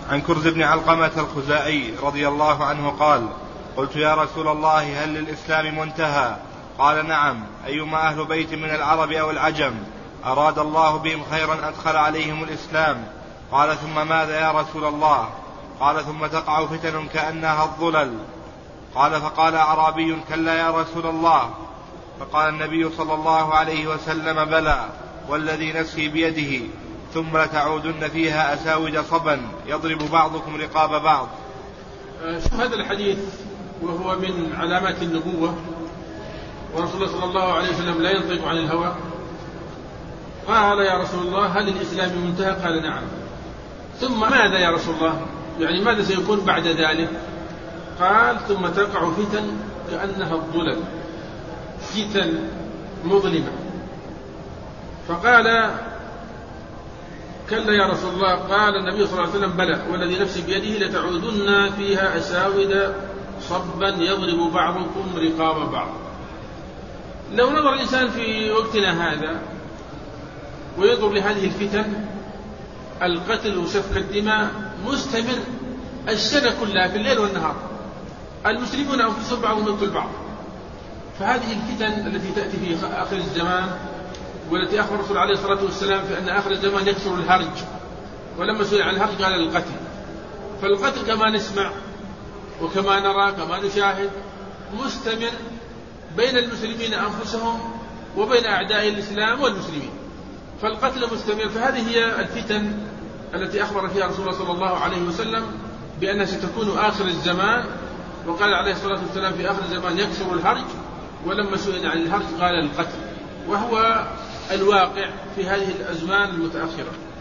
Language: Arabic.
عن كرز بن علقمة الخزاعي رضي الله عنه قال: قلت يا رسول الله هل للإسلام منتهى؟ قال: نعم، أيما أهل بيت من العرب أو العجم أراد الله بهم خيرا أدخل عليهم الإسلام. قال: ثم ماذا يا رسول الله؟ قال: ثم تقع فتن كأنها الظلل. قال: فقال أعرابي: كلا يا رسول الله. فقال النبي صلى الله عليه وسلم: بلى والذي نفسي بيده، ثم لتعودن فيها أساود صبا يضرب بعضكم رقاب بعض. شوف هذا الحديث وهو من علامات النبوة، ورسول الله صلى الله عليه وسلم لا ينطق عن الهوى. قال: يا رسول الله هل الإسلام منتهى؟ قال: نعم. ثم ماذا يا رسول الله؟ يعني ماذا سيكون بعد ذلك؟ قال: ثم تقع فتن كأنها الظلل، فتن مظلمة. فقال: كلا يا رسول الله. قال النبي صلى الله عليه وسلم: بلى والذي نفسي بيده لتعودن فيها أساود صبا يضرب بعضكم رقاب بعض. لو نظر الإنسان في وقتنا هذا وينظر لهذه الفتن، القتل وسفك الدماء مستمر السنة كلها في الليل والنهار، المسلمون أنفسهم بعضهم يقتل بعض. فهذه الفتن التي تأتي في آخر الزمان، والتي أخبر الرسول عليه الصلاة والسلام في أن آخر الزمان يكثر الهرج، ولما سئل عن الهرج قال القتل. فالقتل كما نسمع وكما نرى كما نشاهد مستمر بين المسلمين أنفسهم وبين أعداء الإسلام والمسلمين، فالقتل مستمر. فهذه هي الفتن التي أخبر فيها رسول الله صلى الله عليه وسلم بأنها ستكون آخر الزمان، وقال عليه الصلاة والسلام في آخر الزمان يكثر الهرج، ولما سئل عن الهرج قال القتل، وهو الواقع في هذه الأزمان المتأخرة.